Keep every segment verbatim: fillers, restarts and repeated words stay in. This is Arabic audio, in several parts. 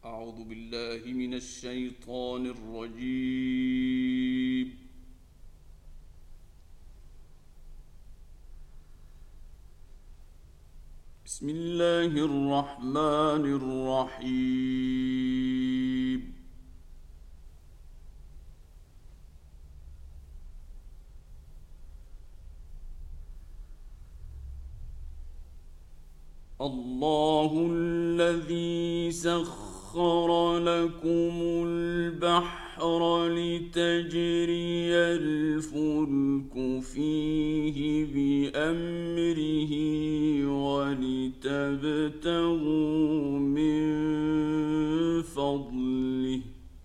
أعوذ بالله من الشيطان الرجيم. بسم الله الرحمن الرحيم. الله الذي سخر لكم البحر لتجري الفلك فيه بأمره ولتبتغوا من فضله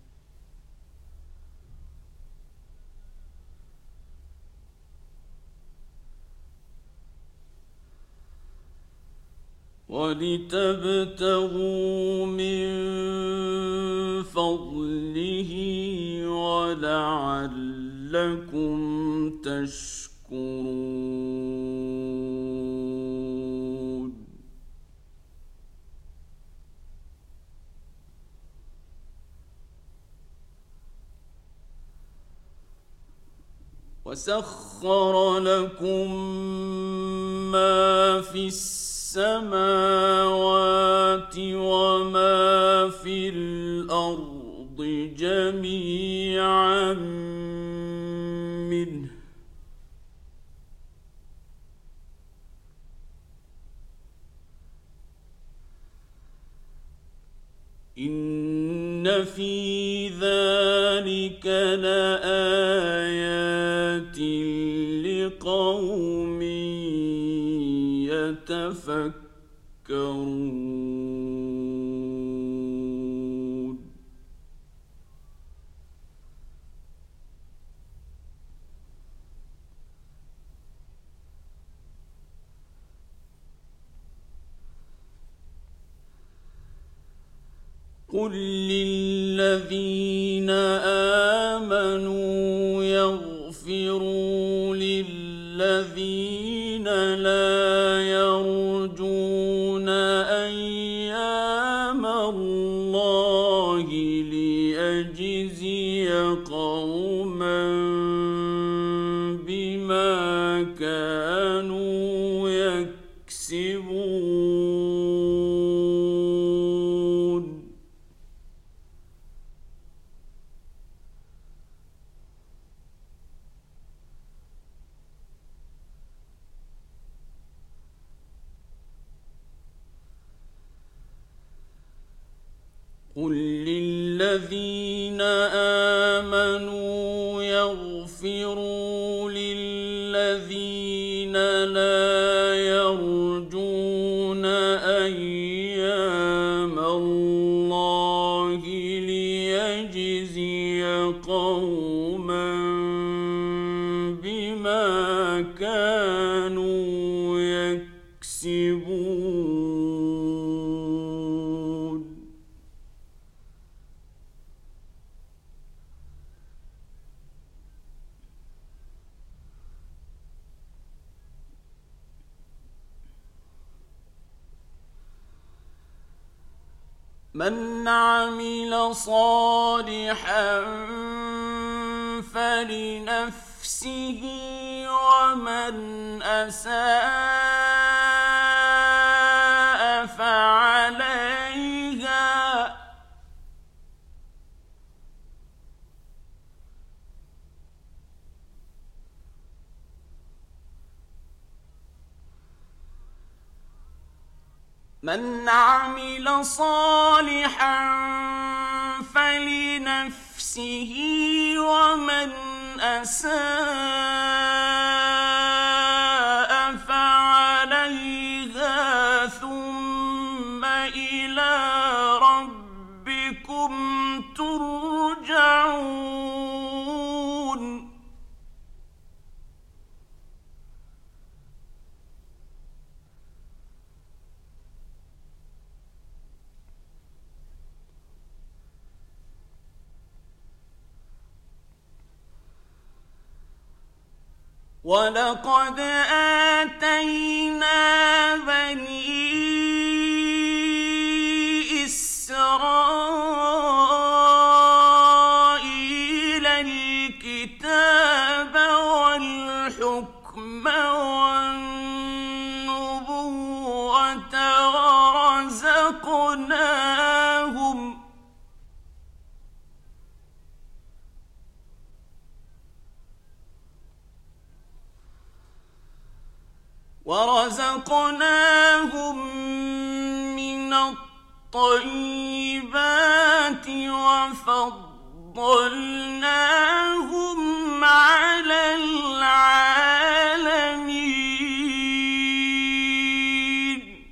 ولتبتغوا من فضله ولعلكم تشكرون. وسخر لكم ما في السماوات وما في الأرض جميعا منه إن في ذلك لآيات لقوم يتفكرون. قل للذين آمنوا يغفروا للذين لا يرجون أيام الله ليجزي قوما بما كانوا يكسبون. قل للذين آمنوا يغفروا للذين لا يرجون أيام الله ليجزي قوما بما كانوا يكسبون. من عمل صالحا فلنفسه ومن أساء فعليها من عمل صالحا فلنفسه ومن أساء فعليها ثم إلى ربكم ترجعون. ولقد آتينا بني إسرائيل ورزقناهم ورزقناهم من الطيبات وفضلناهم على العالمين.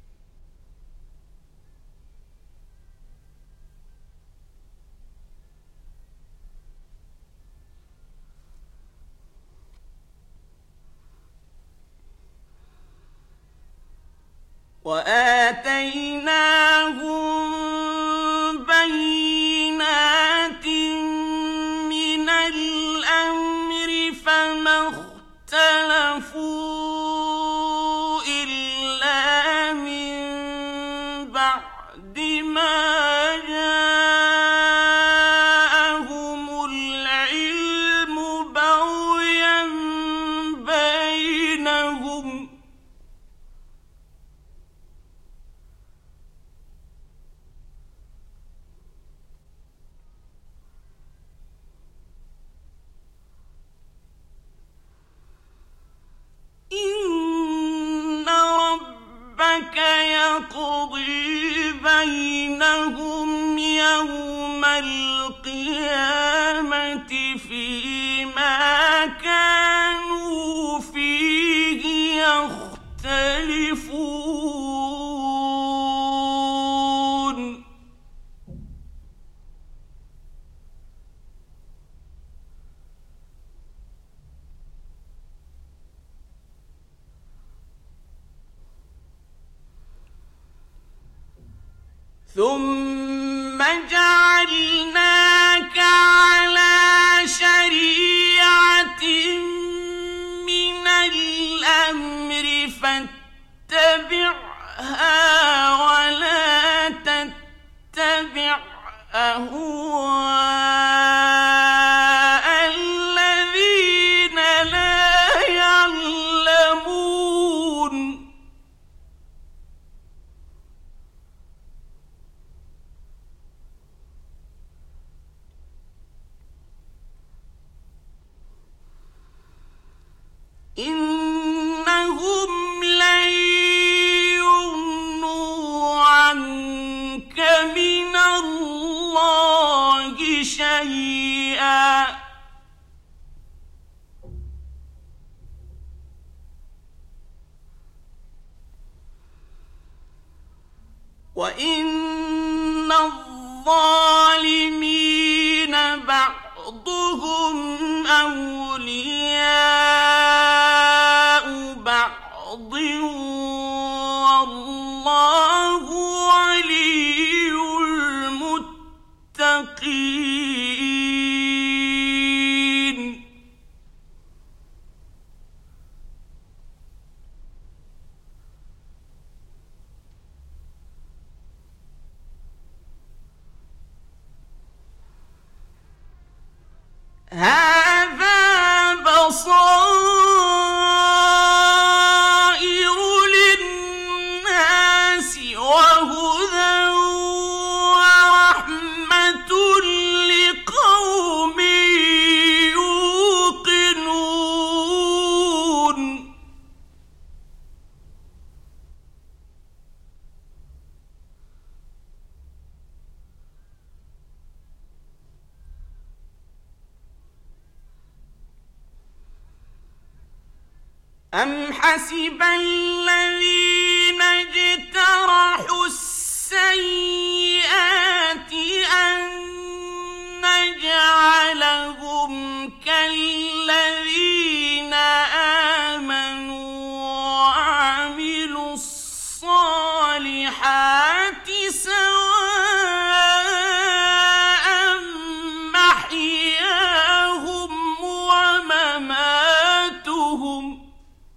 وآتيناهم بينات من الأمر فما اختلفوا إلا من بعد ما جاءهم العلم بغيا بينهم إن ربك يقضي بينهم يوم القيامة فيما كانوا فيه يختلفون. ثم جعلناك على شريعة من الأمر فاتبعها ولا تتبع أهواء الذين لا يعلمون. إنهم لن يغنوا عنك من الله شيئا وإن الظالمين بعضهم أولياء بعض والله ولي المتقين. هذا بصائر للناس وهدى ورحمة لقوم يوقنون. أم حسب الذين اجترحوا السيئات أن نجعلهم كالذين آمنوا وعملوا الصالحات سواء محياهم ومماتهم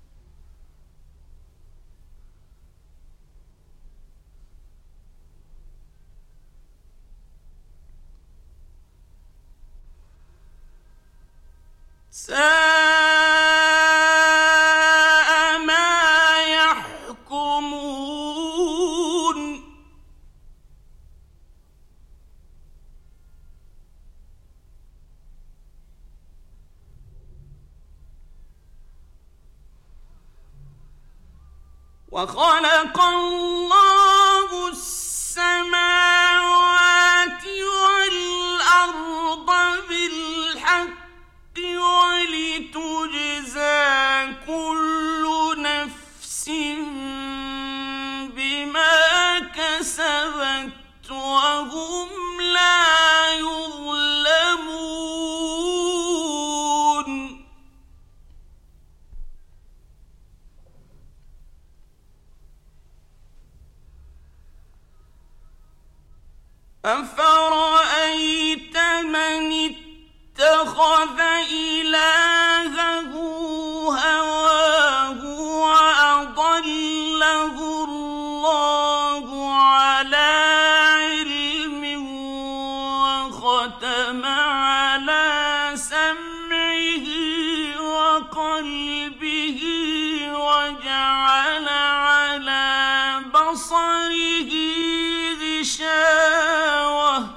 ساء ما يحكمون. وخلق الله السماوات والأرض بالحق ولتجزى كل نفس بما كسبت وهم لا يظلمون. أفرأيت من اتخذ إلهه هواه وأضله الله على علم وختم على سمعه وقلبه وجعل على بصره غشاوة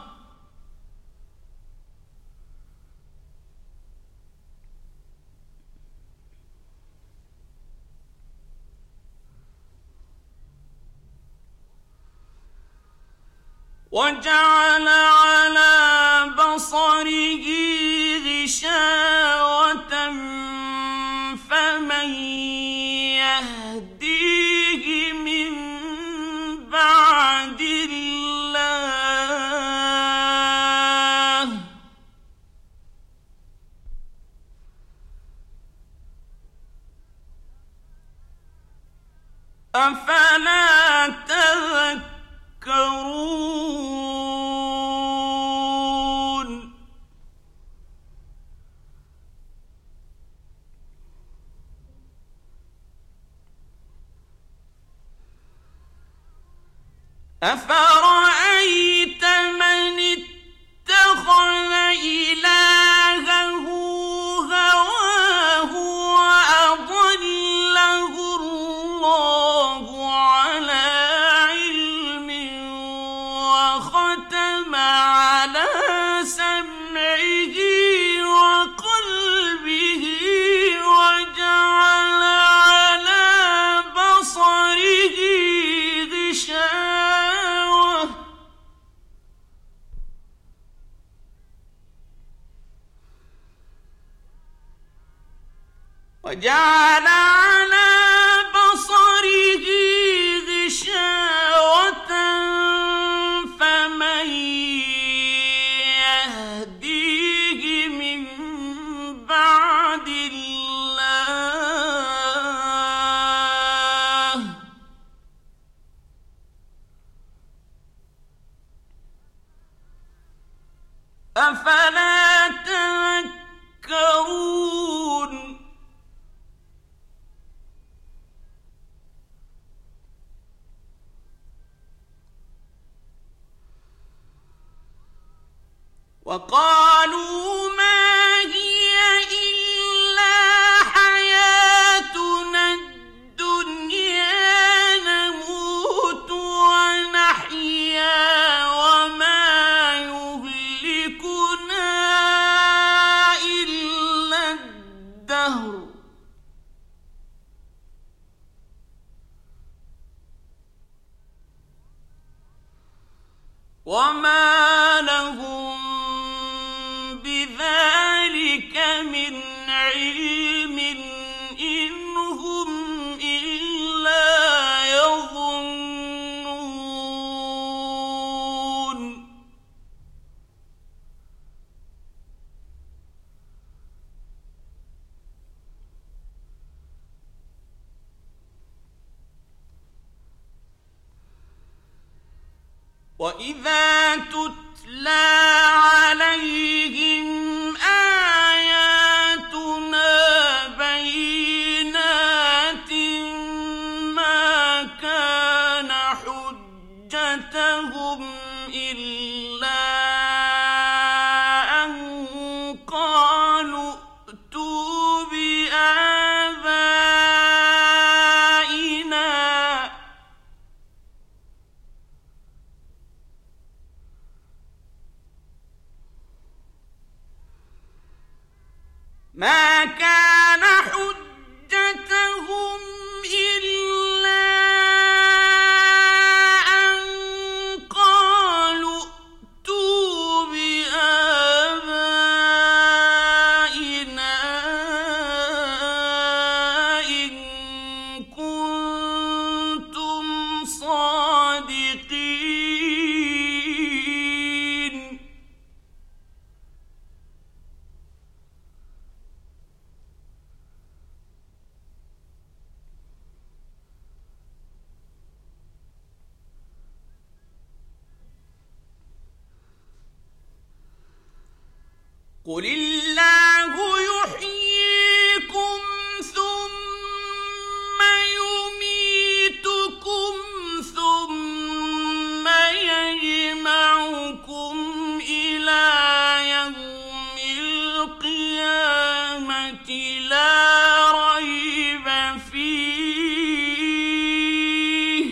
وجعل على بصره غشاوة فمن يهديه من بعد الله أفلا تذكرون. أفرأيت من اتخذ إلهه هواه وأضله الله على علم وختم على سمعه وقلبه وجعل على بصره غشاوة وجعل على بصره غشاوة فمن يهديه من بعد الله أفلا تذكرون. وقالوا ما هي إلا حياتنا الدنيا نموت ونحيا وما يهلكنا إلا الدهر وما لهم بذلك من علم إن هم إلا يظنون. وإذا تتلى عليهم آياتنا بينات ما كان حجتهم إلا أن قالوا ائتوا بآبائنا ما كان حجتهم إلا قل الله يحييكم ثم يميتكم ثم يجمعكم إلى يوم القيامة لا ريب فيه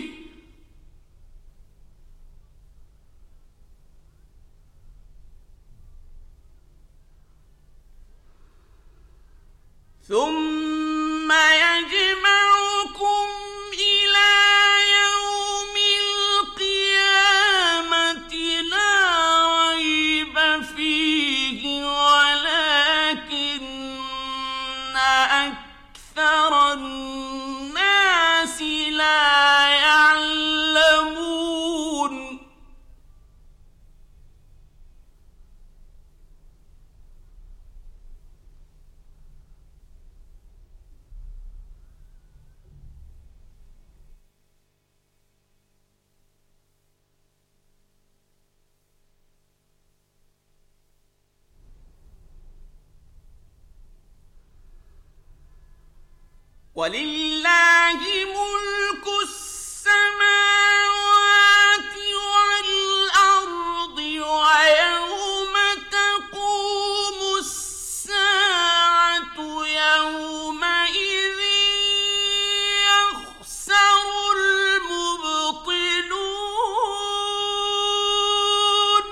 ثم يجمعكم إلى يوم القيامة لا ريب فيه ولكن أكثر الناس لا يعلمون ولله ملك السماوات والأرض ويوم تقوم الساعة يومئذ يخسر المبطلون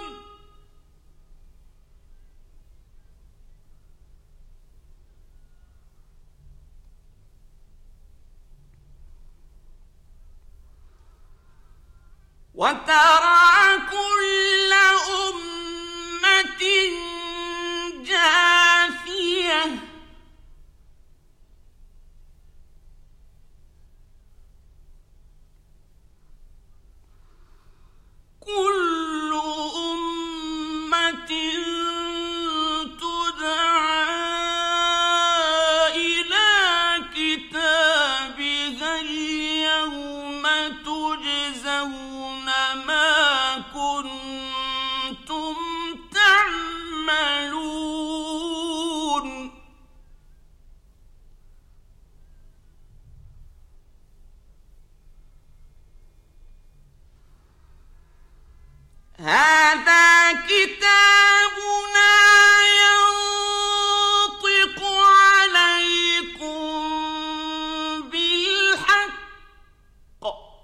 وترى كل أمة جاثية كل أمة تدعى إلى كتابها اليوم تجزون ما كنتم تعملون هذا كتابنا ينطق عليكم بالحق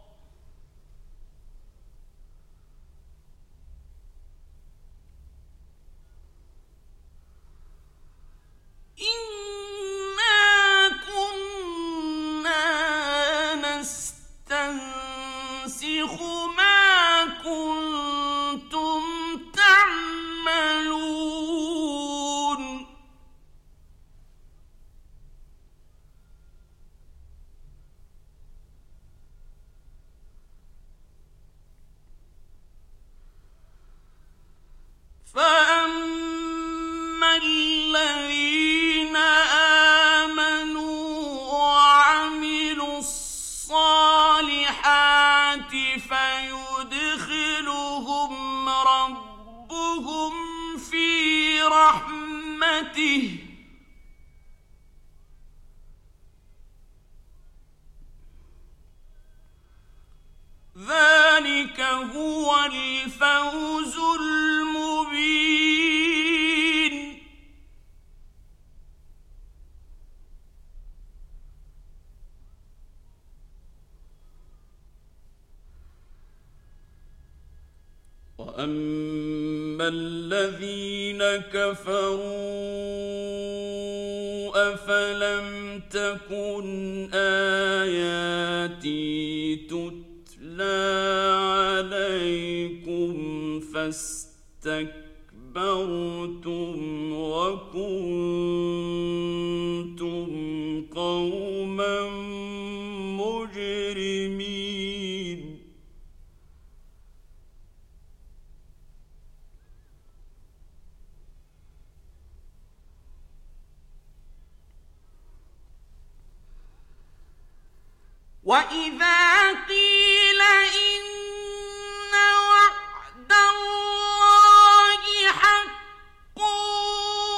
إنا كنا نستنسخ ما كنتم تعملون فأما الذين آمنوا وعملوا الصالحات فيدخلهم ربهم في رحمته ذلك هو الفوز المبين وأما الذين كفروا أفلم تكن آياتي تتلى عليكم فاستكبرتم وكنتم قوما مجرمين وإذا قيل إن وعد الله حق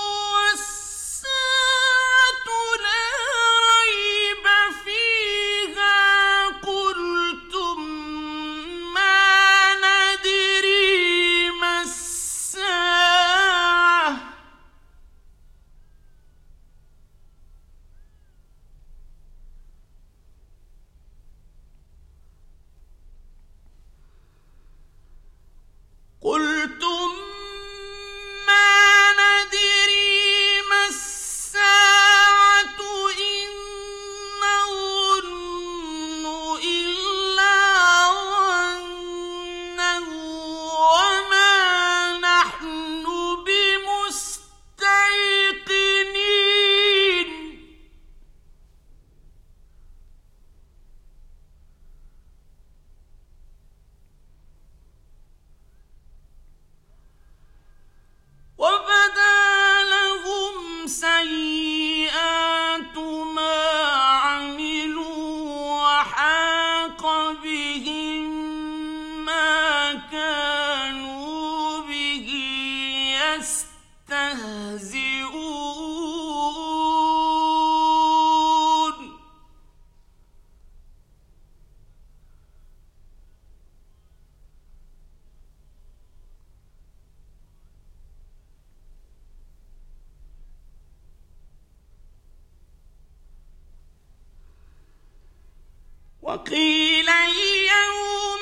وقيل اليوم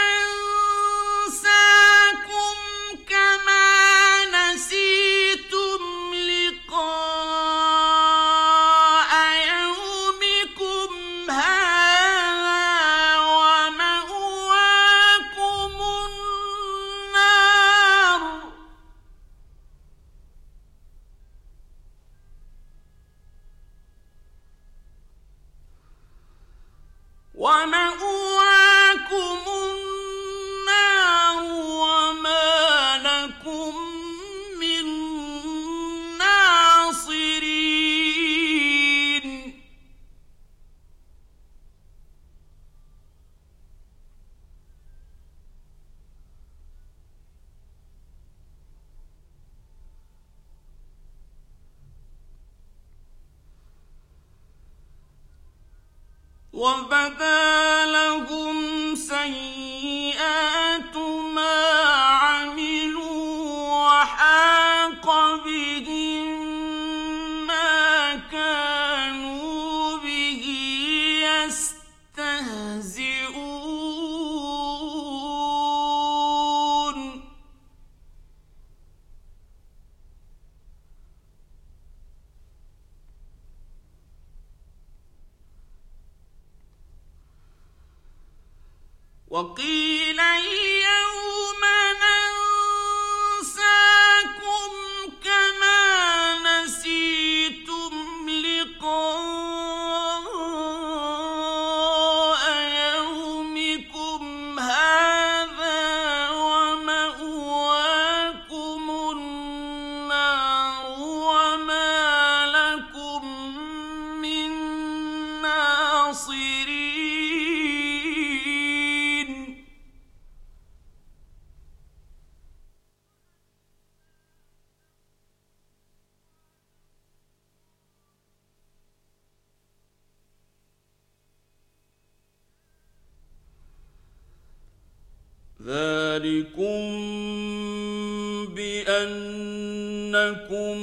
ننساكم كما نسيتم لقاء يومكم هذا ومأواكم النار ومأواكم النار وما لكم من ناصرين وبدا لهم سيئات ما عملوا وحاق بهم ما كانوا به يستهزئون وقيل اليوم ننساكم كما نسيتم لقاء يومكم هذا ومأواكم النار وما لكم من ناصرين ذلكم بأنكم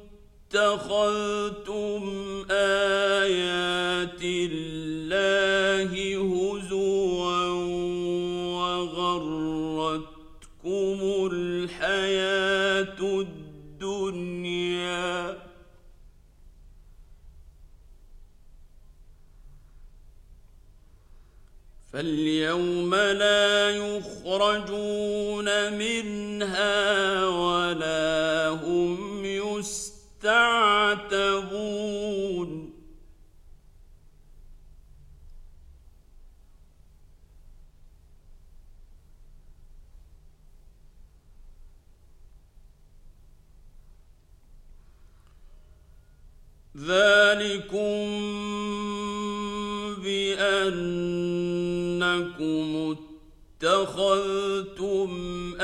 اتخذتم آيات الله هزوا وغرتكم الحياة الدنيا فاليوم لا يخرجون منها ولا هم يستعتبون ذلكم بأنكم اتخذتم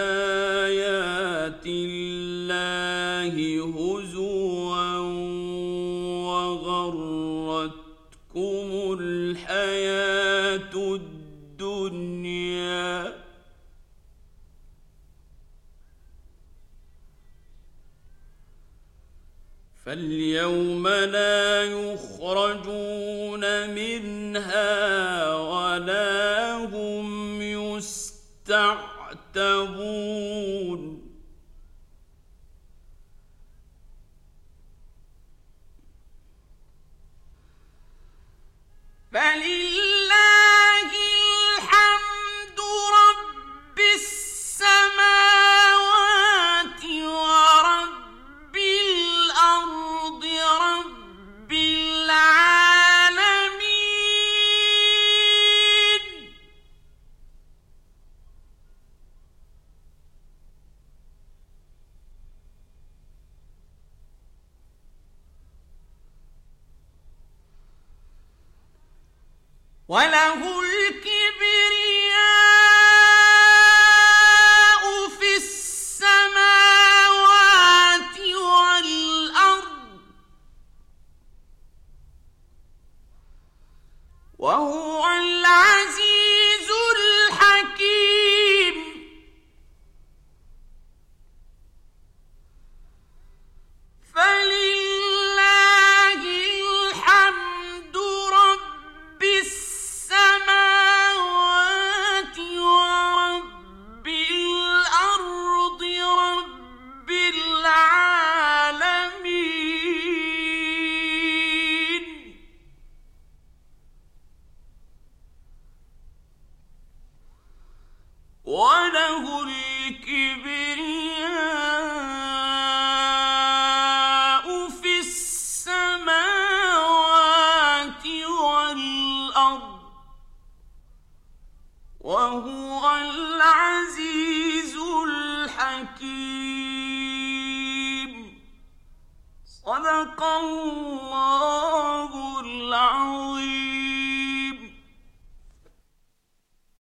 آيات الله هزوا وغرتكم الحياة الدنيا فاليوم لا يخرجون منها ولا هم يستعتبون فلله الحمد رب السماوات ورب الأرض رب العالمين وله الكبرياء في السماوات والأرض وهو العزيز الحكيم فلله الحمد رب السماوات وهو العزيز الحكيم. صدق الله